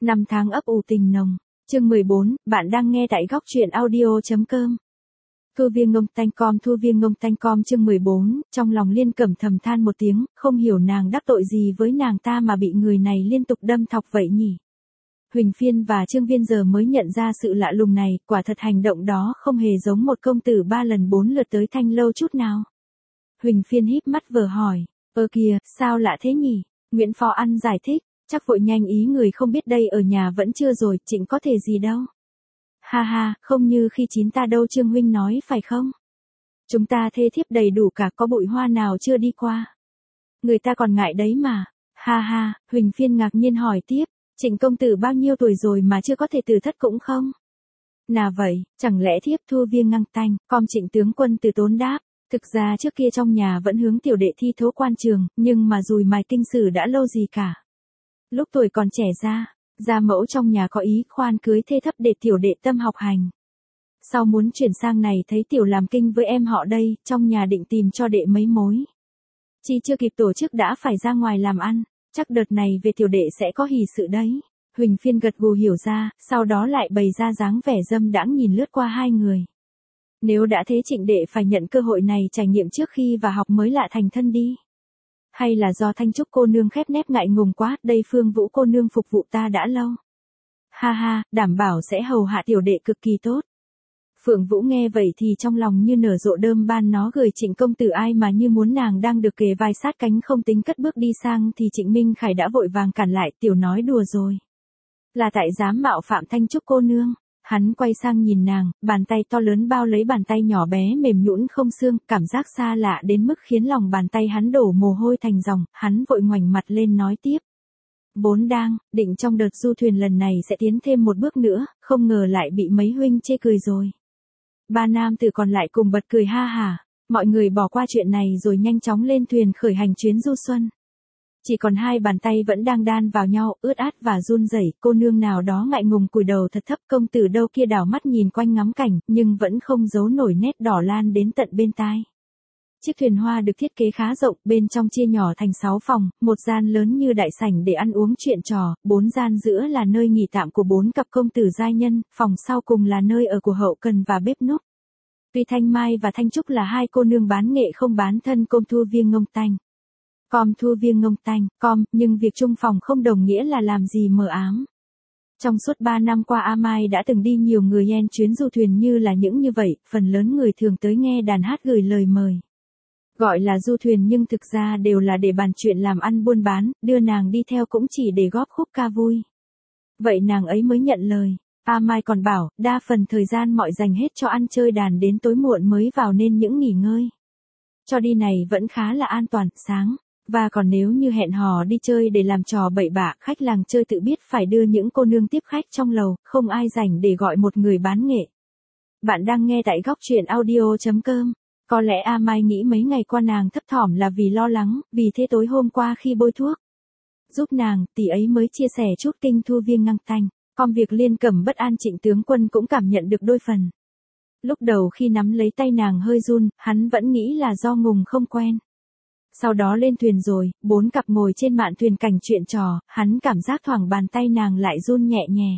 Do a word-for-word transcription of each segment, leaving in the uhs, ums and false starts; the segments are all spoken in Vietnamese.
Năm tháng ấp ủ tình nồng. Chương mười bốn, bạn đang nghe tại góc truyện audio.com. Thu viên ngông tanh com thu viên ngông tanh com chương mười bốn, trong lòng Liên Cẩm thầm than một tiếng, không hiểu nàng đắc tội gì với nàng ta mà bị người này liên tục đâm thọc vậy nhỉ. Huỳnh Phiên và Trương Viên giờ mới nhận ra sự lạ lùng này, quả thật hành động đó không hề giống một công tử ba lần bốn lượt tới Thanh Lâu chút nào. Huỳnh Phiên híp mắt vờ hỏi, ơ kìa, sao lạ thế nhỉ? Nguyễn Phó Ăn giải thích, chắc vội nhanh ý người không biết đây ở nhà vẫn chưa rồi, Trịnh có thể gì đâu. Ha ha, không như khi chín ta đâu Trương huynh nói phải không? Chúng ta thê thiếp đầy đủ cả, có bụi hoa nào chưa đi qua. Người ta còn ngại đấy mà. Ha ha, Huỳnh Phiên ngạc nhiên hỏi tiếp, Trịnh công tử bao nhiêu tuổi rồi mà chưa có thể từ thất cũng không? Nào vậy, chẳng lẽ thiếp Thu viên ngăng tanh, com Trịnh tướng quân từ tốn đáp. Thực ra trước kia trong nhà vẫn hướng tiểu đệ thi thố quan trường, nhưng mà dùi mài kinh sử đã lâu gì cả. Lúc tuổi còn trẻ ra, gia mẫu trong nhà có ý khoan cưới thê thấp để tiểu đệ tâm học hành. Sau muốn chuyển sang này thấy tiểu làm kinh với em họ đây, trong nhà định tìm cho đệ mấy mối. Chi chưa kịp tổ chức đã phải ra ngoài làm ăn, chắc đợt này về tiểu đệ sẽ có hỷ sự đấy. Huỳnh Phiên gật gù hiểu ra, sau đó lại bày ra dáng vẻ dâm đãng nhìn lướt qua hai người. Nếu đã thế Trịnh đệ phải nhận cơ hội này trải nghiệm trước khi vào học mới lạ thành thân đi. Hay là do Thanh Trúc cô nương khép nép ngại ngùng quá, đây Phương Vũ cô nương phục vụ ta đã lâu. Ha ha, đảm bảo sẽ hầu hạ tiểu đệ cực kỳ tốt. Phượng Vũ nghe vậy thì trong lòng như nở rộ đơm ban, nó gửi Trịnh công tử ai mà như muốn nàng đang được kề vai sát cánh không tính cất bước đi sang thì Trịnh Minh Khải đã vội vàng cản lại, tiểu nói đùa rồi. Là tại dám mạo phạm Thanh Trúc cô nương. Hắn quay sang nhìn nàng, bàn tay to lớn bao lấy bàn tay nhỏ bé mềm nhũn không xương, cảm giác xa lạ đến mức khiến lòng bàn tay hắn đổ mồ hôi thành dòng, hắn vội ngoảnh mặt lên nói tiếp. Vốn đang, định trong đợt du thuyền lần này sẽ tiến thêm một bước nữa, không ngờ lại bị mấy huynh chê cười rồi. Ba nam tử còn lại cùng bật cười ha hả, mọi người bỏ qua chuyện này rồi nhanh chóng lên thuyền khởi hành chuyến du xuân. Chỉ còn hai bàn tay vẫn đang đan vào nhau, ướt át và run rẩy, cô nương nào đó ngại ngùng cúi đầu thật thấp, công tử đâu kia đảo mắt nhìn quanh ngắm cảnh, nhưng vẫn không giấu nổi nét đỏ lan đến tận bên tai. Chiếc thuyền hoa được thiết kế khá rộng, bên trong chia nhỏ thành sáu phòng, một gian lớn như đại sảnh để ăn uống chuyện trò, bốn gian giữa là nơi nghỉ tạm của bốn cặp công tử giai nhân, phòng sau cùng là nơi ở của hậu cần và bếp núc. Tuy Thanh Mai và Thanh Trúc là hai cô nương bán nghệ không bán thân com thu viên ngông tanh. Com thu viên ngông tanh, com, nhưng việc chung phòng không đồng nghĩa là làm gì mờ ám. Trong suốt ba năm qua A Mai đã từng đi nhiều người yen chuyến du thuyền như là những như vậy, phần lớn người thường tới nghe đàn hát gửi lời mời. Gọi là du thuyền nhưng thực ra đều là để bàn chuyện làm ăn buôn bán, đưa nàng đi theo cũng chỉ để góp khúc ca vui. Vậy nàng ấy mới nhận lời. A Mai còn bảo, đa phần thời gian mọi dành hết cho ăn chơi đàn đến tối muộn mới vào nên những nghỉ ngơi. Cho đi này vẫn khá là an toàn, sáng. Và còn nếu như hẹn hò đi chơi để làm trò bậy bạ, khách làng chơi tự biết phải đưa những cô nương tiếp khách trong lầu, không ai rảnh để gọi một người bán nghệ. Bạn đang nghe tại góc truyện audio.com. Có lẽ A Mai nghĩ mấy ngày qua nàng thấp thỏm là vì lo lắng, vì thế tối hôm qua khi bôi thuốc giúp nàng, tỷ ấy mới chia sẻ chút kinh thu viên ngăng tanh. Còn việc Liên Cẩm bất an Trịnh tướng quân cũng cảm nhận được đôi phần. Lúc đầu khi nắm lấy tay nàng hơi run, hắn vẫn nghĩ là do ngùng không quen. Sau đó lên thuyền rồi, bốn cặp ngồi trên mạn thuyền cảnh chuyện trò, hắn cảm giác thoảng bàn tay nàng lại run nhẹ nhẹ.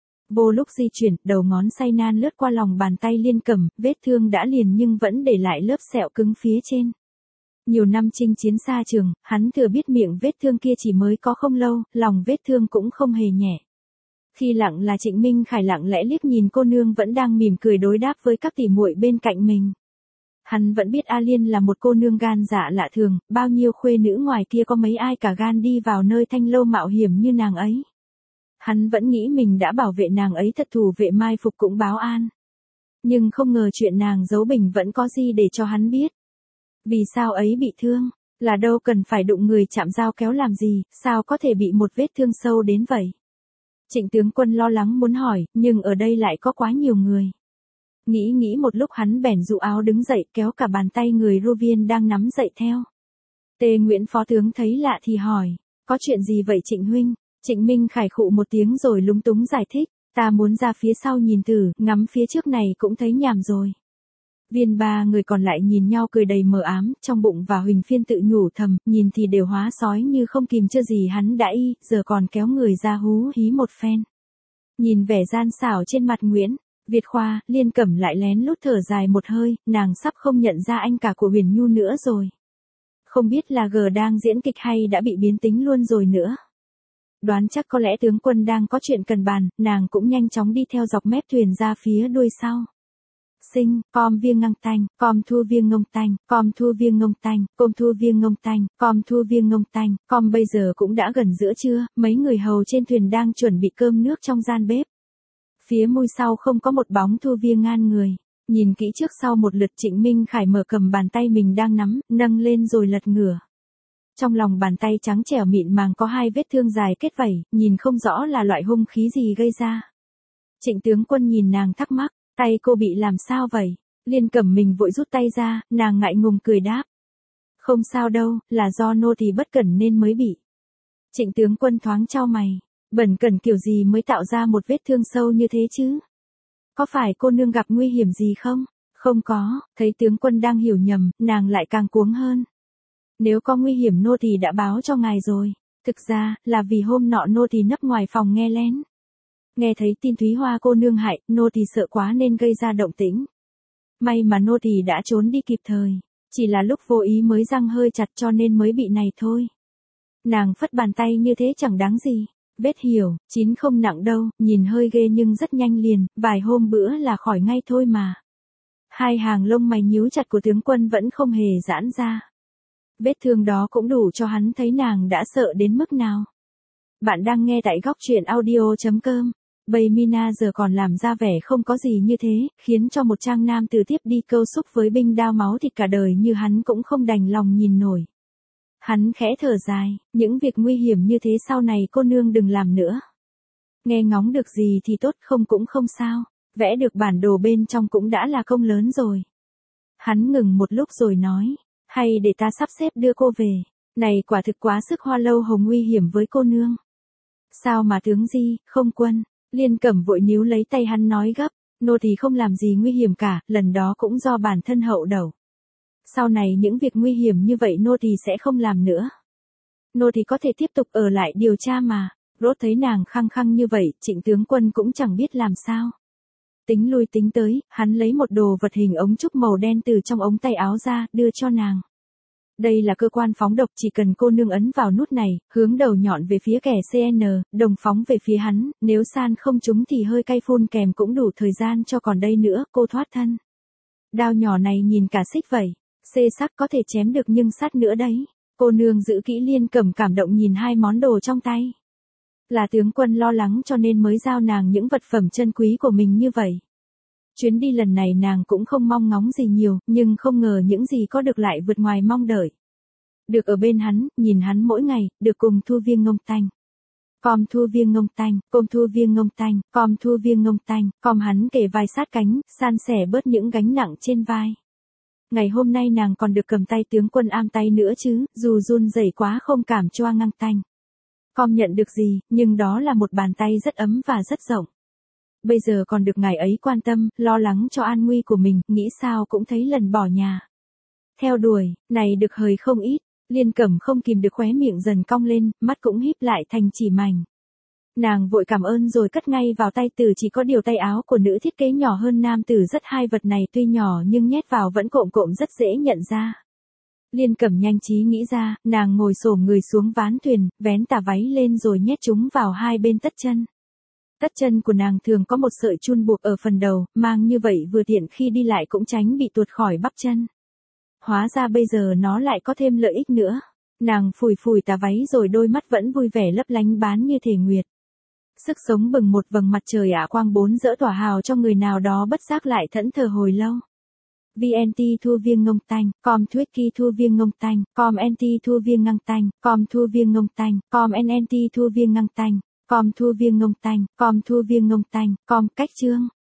Vô lúc di chuyển, đầu ngón say nan lướt qua lòng bàn tay Liên Cẩm, vết thương đã liền nhưng vẫn để lại lớp sẹo cứng phía trên. Nhiều năm chinh chiến xa trường, hắn thừa biết miệng vết thương kia chỉ mới có không lâu, lòng vết thương cũng không hề nhẹ. Khi lặng là Trịnh Minh Khải lặng lẽ liếc nhìn cô nương vẫn đang mỉm cười đối đáp với các tỉ muội bên cạnh mình. Hắn vẫn biết A Liên là một cô nương gan dạ lạ thường, bao nhiêu khuê nữ ngoài kia có mấy ai cả gan đi vào nơi Thanh Lâu mạo hiểm như nàng ấy. Hắn vẫn nghĩ mình đã bảo vệ nàng ấy thật, thủ vệ mai phục cũng báo an. Nhưng không ngờ chuyện nàng giấu bình vẫn có gì để cho hắn biết. Vì sao ấy bị thương, là đâu cần phải đụng người chạm dao kéo làm gì, sao có thể bị một vết thương sâu đến vậy. Trịnh tướng quân lo lắng muốn hỏi, nhưng ở đây lại có quá nhiều người. Nghĩ nghĩ một lúc hắn bèn dụ áo đứng dậy kéo cả bàn tay người Ru Viên đang nắm dậy theo. Tề Nguyễn phó tướng thấy lạ thì hỏi, có chuyện gì vậy Trịnh huynh? Trịnh Minh Khải khụ một tiếng rồi lúng túng giải thích, ta muốn ra phía sau nhìn thử, ngắm phía trước này cũng thấy nhàm rồi. Viên ba người còn lại nhìn nhau cười đầy mờ ám, trong bụng và Huỳnh Phiên tự nhủ thầm, nhìn thì đều hóa sói như không kìm chưa gì hắn đã y, giờ còn kéo người ra hú hí một phen. Nhìn vẻ gian xảo trên mặt Nguyễn Việt Khoa, Liên Cẩm lại lén lút thở dài một hơi, nàng sắp không nhận ra anh cả của Huyền Nhu nữa rồi. Không biết là gờ đang diễn kịch hay đã bị biến tính luôn rồi nữa. Đoán chắc có lẽ tướng quân đang có chuyện cần bàn, nàng cũng nhanh chóng đi theo dọc mép thuyền ra phía đuôi sau. Sinh, com viêng ngăng tanh, com thu viêng ngông tanh, com thu viêng ngông tanh, com thu viêng ngông tanh, com thu viêng ngông tanh, com bây giờ cũng đã gần giữa trưa, mấy người hầu trên thuyền đang chuẩn bị cơm nước trong gian bếp. Phía mui sau không có một bóng thu viêng ngan người. Nhìn kỹ trước sau một lượt Trịnh Minh Khải mở cầm bàn tay mình đang nắm, nâng lên rồi lật ngửa. Trong lòng bàn tay trắng trẻo mịn màng có hai vết thương dài kết vảy, nhìn không rõ là loại hung khí gì gây ra. Trịnh tướng quân nhìn nàng thắc mắc, tay cô bị làm sao vậy? Liên Cẩm mình vội rút tay ra, nàng ngại ngùng cười đáp. Không sao đâu, là do nô tỳ bất cẩn nên mới bị. Trịnh tướng quân thoáng chau mày, bẩn cẩn kiểu gì mới tạo ra một vết thương sâu như thế chứ? Có phải cô nương gặp nguy hiểm gì không? Không có, thấy tướng quân đang hiểu nhầm, nàng lại càng cuống hơn. Nếu có nguy hiểm nô tỳ đã báo cho ngài rồi. Thực ra, là vì hôm nọ nô tỳ nấp ngoài phòng nghe lén. Nghe thấy tin Thúy Hoa cô nương hại, nô tỳ sợ quá nên gây ra động tĩnh. May mà nô tỳ đã trốn đi kịp thời. Chỉ là lúc vô ý mới răng hơi chặt cho nên mới bị này thôi. Nàng phất bàn tay như thế chẳng đáng gì. Vết hiểu, chín không nặng đâu, nhìn hơi ghê nhưng rất nhanh liền, vài hôm bữa là khỏi ngay thôi mà. Hai hàng lông mày nhíu chặt của tướng quân vẫn không hề giãn ra. Vết thương đó cũng đủ cho hắn thấy nàng đã sợ đến mức nào. Bạn đang nghe tại góc truyện audio chấm com. Bầy Mina giờ còn làm ra vẻ không có gì như thế, khiến cho một trang nam từ tiếp đi câu xúc với binh đao máu thịt cả đời như hắn cũng không đành lòng nhìn nổi. Hắn khẽ thở dài, những việc nguy hiểm như thế sau này cô nương đừng làm nữa. Nghe ngóng được gì thì tốt, không cũng không sao, vẽ được bản đồ bên trong cũng đã là công lớn rồi. Hắn ngừng một lúc rồi nói, hay để ta sắp xếp đưa cô về, này quả thực quá sức Hoa Lâu Hồng nguy hiểm với cô nương. Sao mà tướng Di, không quân, Liên Cẩm vội níu lấy tay hắn nói gấp, nô tỳ không làm gì nguy hiểm cả, lần đó cũng do bản thân hậu đẩu. Sau này những việc nguy hiểm như vậy nô tỳ sẽ không làm nữa. Nô tỳ có thể tiếp tục ở lại điều tra mà. Rốt thấy nàng khăng khăng như vậy, Trịnh tướng quân cũng chẳng biết làm sao. Tính lui tính tới, hắn lấy một đồ vật hình ống trúc màu đen từ trong ống tay áo ra, đưa cho nàng. Đây là cơ quan phóng độc, chỉ cần cô nương ấn vào nút này, hướng đầu nhọn về phía kẻ xê en, đồng phóng về phía hắn, nếu san không trúng thì hơi cay phun kèm cũng đủ thời gian cho còn đây nữa, cô thoát thân. Đao nhỏ này nhìn cả xích vậy. Xê sắc có thể chém được nhưng sắt nữa đấy. Cô nương giữ kỹ. Liên Cẩm cảm động nhìn hai món đồ trong tay. Là tướng quân lo lắng cho nên mới giao nàng những vật phẩm chân quý của mình như vậy. Chuyến đi lần này nàng cũng không mong ngóng gì nhiều, nhưng không ngờ những gì có được lại vượt ngoài mong đợi. Được ở bên hắn, nhìn hắn mỗi ngày, được cùng thu viêng ngông tanh. Com thu viêng ngông tanh, com thu viêng ngông tanh, com thu viêng ngông tanh, com hắn kề vai sát cánh, san sẻ bớt những gánh nặng trên vai. Ngày hôm nay nàng còn được cầm tay tướng quân am tay nữa chứ, dù run rẩy quá không cảm choa ngang tanh. Com nhận được gì, nhưng đó là một bàn tay rất ấm và rất rộng. Bây giờ còn được ngài ấy quan tâm, lo lắng cho an nguy của mình, nghĩ sao cũng thấy lần bỏ nhà. Theo đuổi, này được hời không ít, Liên Cẩm không kìm được khóe miệng dần cong lên, mắt cũng híp lại thành chỉ mảnh. Nàng vội cảm ơn rồi cất ngay vào tay tử, chỉ có điều tay áo của nữ thiết kế nhỏ hơn nam tử rất, hai vật này tuy nhỏ nhưng nhét vào vẫn cộm cộm rất dễ nhận ra. Liên Cẩm nhanh trí nghĩ ra, nàng ngồi xổm người xuống ván thuyền, vén tà váy lên rồi nhét chúng vào hai bên tất chân. Tất chân của nàng thường có một sợi chun buộc ở phần đầu, mang như vậy vừa tiện khi đi lại cũng tránh bị tuột khỏi bắp chân. Hóa ra bây giờ nó lại có thêm lợi ích nữa. Nàng phủi phủi tà váy rồi đôi mắt vẫn vui vẻ lấp lánh bán như thể nguyệt. Sức sống bừng một vầng mặt trời ả quang bốn dỡ tỏa hào cho người nào đó bất giác lại thẫn thờ hồi lâu. vê en tê thu viêng ngông tanh, com thuyết kỳ thu viêng ngông tanh, com nt thu viêng ngăng tanh, com thu viêng ngông tanh, com nnt thu viêng ngăng tanh, com thu viêng ngông tanh, com thu viêng ngông tanh, com cách chương.